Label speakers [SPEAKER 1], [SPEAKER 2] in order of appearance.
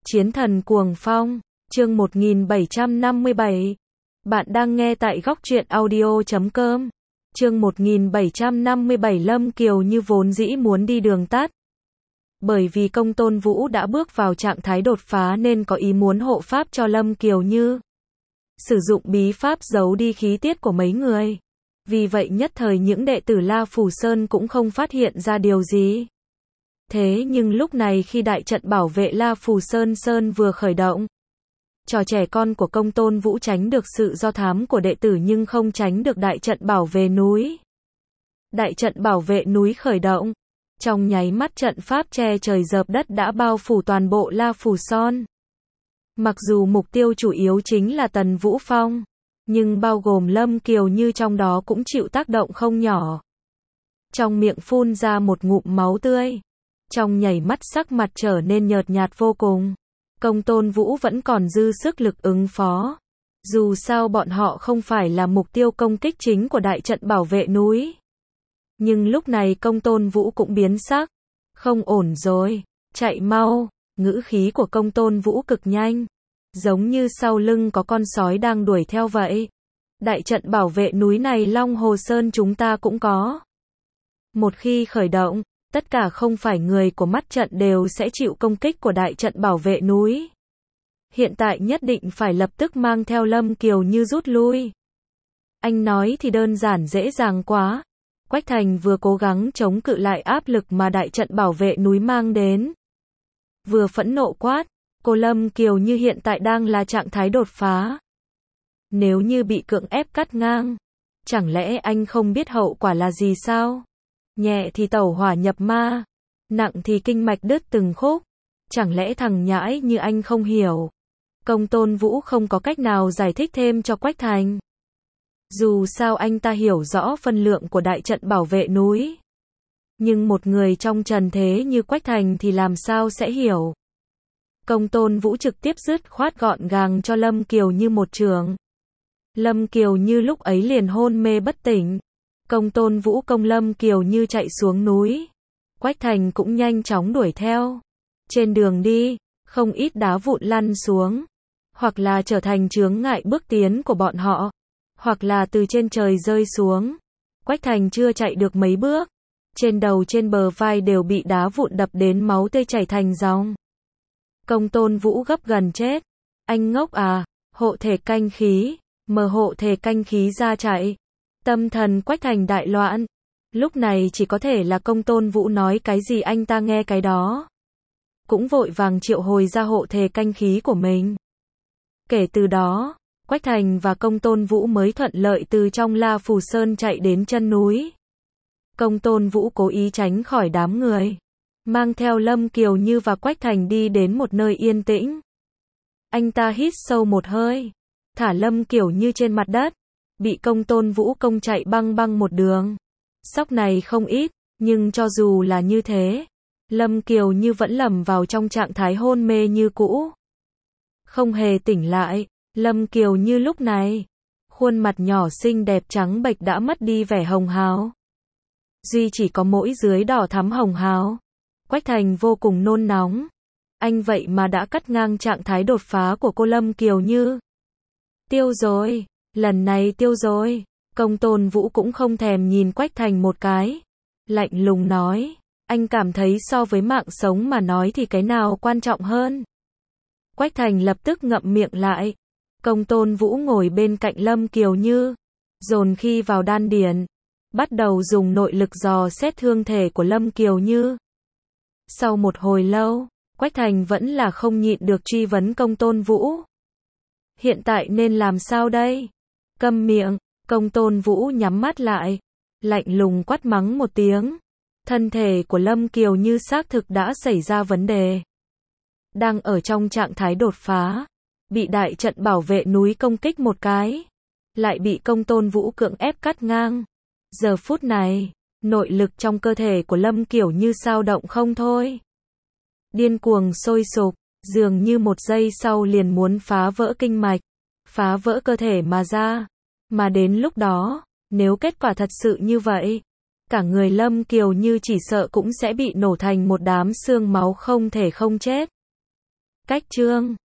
[SPEAKER 1] Chiến thần cuồng phong, chương 1757. Bạn đang nghe tại góc truyện audio.com. Chương 1757. Lâm Kiều Như vốn dĩ muốn đi đường tắt. Bởi vì Công Tôn Vũ đã bước vào trạng thái đột phá nên có ý muốn hộ pháp cho Lâm Kiều Như. Sử dụng bí pháp giấu đi khí tiết của mấy người. Vì vậy nhất thời những đệ tử La Phủ Sơn cũng không phát hiện ra điều gì. Thế nhưng lúc này khi đại trận bảo vệ La Phủ Sơn vừa khởi động, trò trẻ con của Công Tôn Vũ tránh được sự do thám của đệ tử nhưng không tránh được đại trận bảo vệ núi. Đại trận bảo vệ núi khởi động, trong nháy mắt trận pháp che trời dợp đất đã bao phủ toàn bộ La Phủ Sơn. Mặc dù mục tiêu chủ yếu chính là Tần Vũ Phong, nhưng bao gồm Lâm Kiều Như trong đó cũng chịu tác động không nhỏ. Trong miệng phun ra một ngụm máu tươi. Trong nhảy mắt sắc mặt trở nên nhợt nhạt vô cùng. Công Tôn Vũ vẫn còn dư sức lực ứng phó. Dù sao bọn họ không phải là mục tiêu công kích chính của đại trận bảo vệ núi. Nhưng lúc này Công Tôn Vũ cũng biến sắc. Không ổn rồi, chạy mau. Ngữ khí của Công Tôn Vũ cực nhanh. Giống như sau lưng có con sói đang đuổi theo vậy. Đại trận bảo vệ núi này Long Hồ Sơn chúng ta cũng có. Một khi khởi động, tất cả không phải người của mắt trận đều sẽ chịu công kích của đại trận bảo vệ núi. Hiện tại nhất định phải lập tức mang theo Lâm Kiều Như rút lui. Anh nói thì đơn giản dễ dàng quá. Quách Thành vừa cố gắng chống cự lại áp lực mà đại trận bảo vệ núi mang đến. Vừa phẫn nộ quát, cô Lâm Kiều Như hiện tại đang là trạng thái đột phá. Nếu như bị cưỡng ép cắt ngang, chẳng lẽ anh không biết hậu quả là gì sao? Nhẹ thì tẩu hỏa nhập ma, nặng thì kinh mạch đứt từng khúc. Chẳng lẽ thằng nhãi như anh không hiểu? Công Tôn Vũ không có cách nào giải thích thêm cho Quách Thành. Dù sao anh ta hiểu rõ phân lượng của đại trận bảo vệ núi. Nhưng một người trong trần thế như Quách Thành thì làm sao sẽ hiểu? Công Tôn Vũ trực tiếp dứt khoát gọn gàng cho Lâm Kiều Như một trường. Lâm Kiều Như lúc ấy liền hôn mê bất tỉnh. Công Tôn Vũ công Lâm Kiều Như chạy xuống núi. Quách Thành cũng nhanh chóng đuổi theo. Trên đường đi, không ít đá vụn lăn xuống. Hoặc là trở thành chướng ngại bước tiến của bọn họ. Hoặc là từ trên trời rơi xuống. Quách Thành chưa chạy được mấy bước. Trên đầu trên bờ vai đều bị đá vụn đập đến máu tươi chảy thành dòng. Công Tôn Vũ gấp gần chết. Anh ngốc à, hộ thể canh khí. Mở hộ thể canh khí ra chạy. Tâm thần Quách Thành đại loạn. Lúc này chỉ có thể là Công Tôn Vũ nói cái gì anh ta nghe cái đó. Cũng vội vàng triệu hồi ra hộ thể canh khí của mình. Kể từ đó, Quách Thành và Công Tôn Vũ mới thuận lợi từ trong La Phủ Sơn chạy đến chân núi. Công Tôn Vũ cố ý tránh khỏi đám người. Mang theo Lâm Kiều Như và Quách Thành đi đến một nơi yên tĩnh. Anh ta hít sâu một hơi. Thả Lâm Kiều Như trên mặt đất. Bị Công Tôn Vũ công chạy băng một đường. Sóc này không ít, nhưng cho dù là như thế, Lâm Kiều Như vẫn lầm vào trong trạng thái hôn mê như cũ. Không hề tỉnh lại, Lâm Kiều Như lúc này, khuôn mặt nhỏ xinh đẹp trắng bệch đã mất đi vẻ hồng hào. Duy chỉ có mỗi dưới đỏ thắm hồng hào. Quách Thành vô cùng nôn nóng. Anh vậy mà đã cắt ngang trạng thái đột phá của cô Lâm Kiều Như. Tiêu rồi. Lần này tiêu rồi. Công Tôn Vũ cũng không thèm nhìn Quách Thành một cái. Lạnh lùng nói. Anh cảm thấy so với mạng sống mà nói thì cái nào quan trọng hơn? Quách Thành lập tức ngậm miệng lại. Công Tôn Vũ ngồi bên cạnh Lâm Kiều Như. Dồn khí vào đan điền. Bắt đầu dùng nội lực dò xét thương thể của Lâm Kiều Như. Sau một hồi lâu, Quách Thành vẫn là không nhịn được truy vấn Công Tôn Vũ. Hiện tại nên làm sao đây? Câm miệng, Công Tôn Vũ nhắm mắt lại. Lạnh lùng quát mắng một tiếng. Thân thể của Lâm Kiều Như xác thực đã xảy ra vấn đề. Đang ở trong trạng thái đột phá. Bị đại trận bảo vệ núi công kích một cái. Lại bị Công Tôn Vũ cưỡng ép cắt ngang. Giờ phút này, nội lực trong cơ thể của Lâm Kiều Như xao động không thôi. Điên cuồng sôi sục, dường như một giây sau liền muốn phá vỡ kinh mạch. Phá vỡ cơ thể mà ra. Mà đến lúc đó, nếu kết quả thật sự như vậy, cả người Lâm Kiều Như chỉ sợ cũng sẽ bị nổ thành một đám xương máu không thể không chết. Cách chương